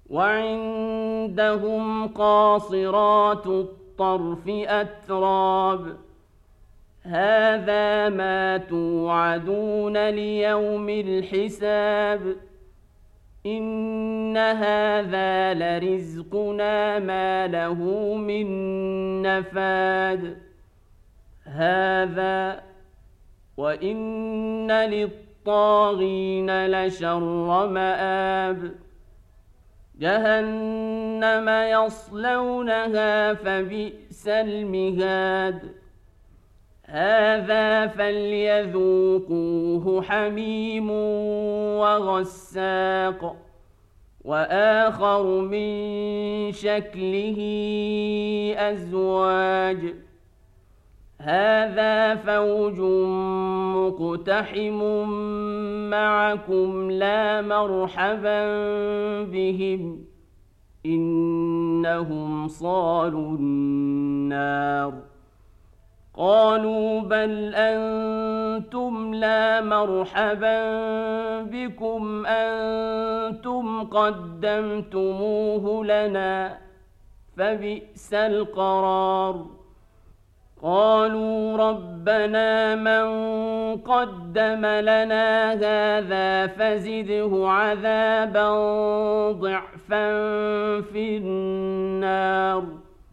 وعندهم قاصرات الطرف أتراب هذا ما توعدون ليوم الحساب إن هذا لرزقنا ما له من نفاد هذا وإن للطاغين لشر مآب جهنم يصلونها فبئس المهاد هذا فليذوقوه حميم وغساق وآخر من شكله أزواج هذا فوج مقتحم معكم لا مرحبا بهم إنهم صالوا النار قالوا بل أنتم لا مرحبا بكم أنتم قدمتموه لنا فبئس القرار قالوا ربنا من قدم لنا هذا فزده عذابا ضعفا في النار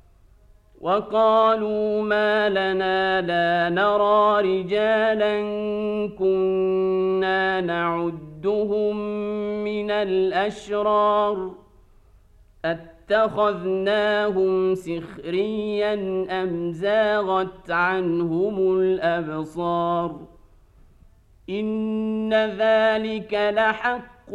وقالوا ما لنا لا نرى رجالا كنا نعدهم من الأشرار اتخذناهم سخريا أم زاغت عنهم الأبصار إن ذلك لحق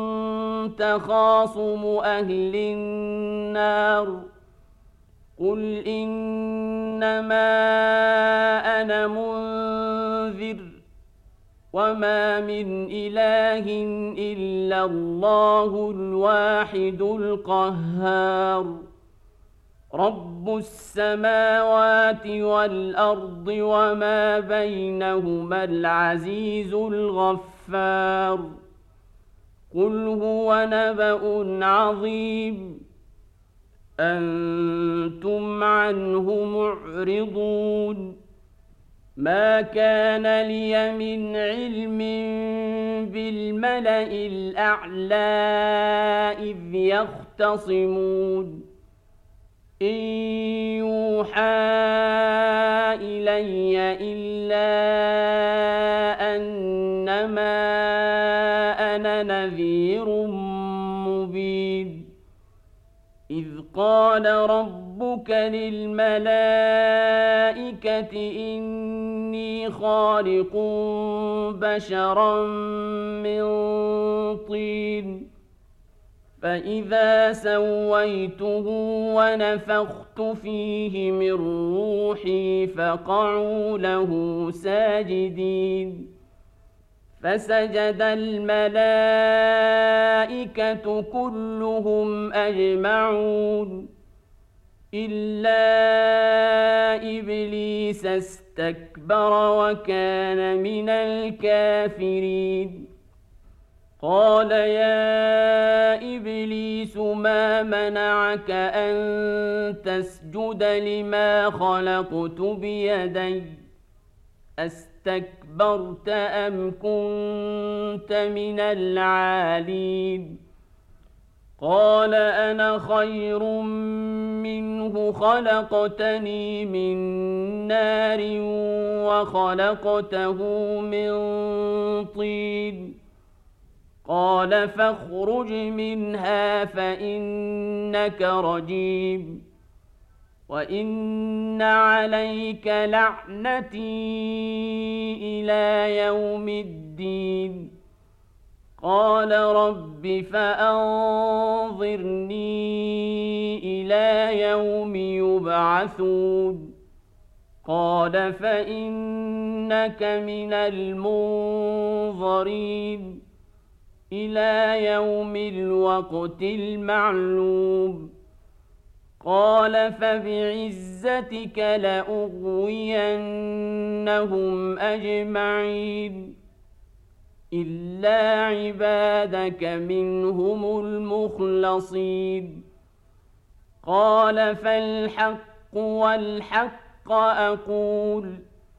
تخاصم أهل النار قل إنما أنا منذر وما من إله إلا الله الواحد القهار رب السماوات والأرض وما بينهما العزيز الغفار قل هو نبأ عظيم أنتم عنه معرضون ما كان لي من علم بالملأ الأعلى إذ يختصمون إن يوحى إلي إلا أنما أنا نذير مبين إذ قال ربك للملائكة إني خالق بشرا من طين فإذا سويته ونفخت فيه من روحي فقعوا له ساجدين فسجد الملائكة كلهم أجمعون إلا إبليس استكبر وكان من الكافرين قال يا إبليس ما منعك أن تسجد لما خلقت بيدي أستكبرت أم كنت من العالين قال أنا خير منه خلقتني من نار وخلقته من طين قال فاخرج منها فإنك رجيم وإن عليك لعنتي إلى يوم الدين قال رب فأنظرني إلى يوم يبعثون قال فإنك من المنظرين إلى يوم الوقت المعلوم قال فبعزتك لأغوينهم أجمعين إلا عبادك منهم المخلصين قال فالحق والحق أقول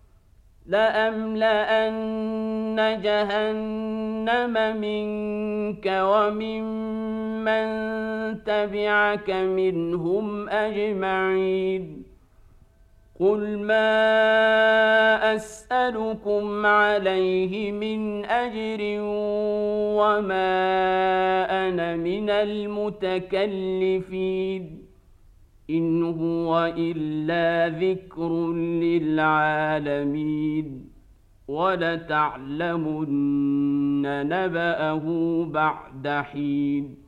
لأملأن جهنم منك وممن تبعك منهم أجمعين قل ما أسألكم عليه من أجر وما أنا من المتكلفين إن هو إلا ذكر للعالمين ولتعلمن نبأه بعد حين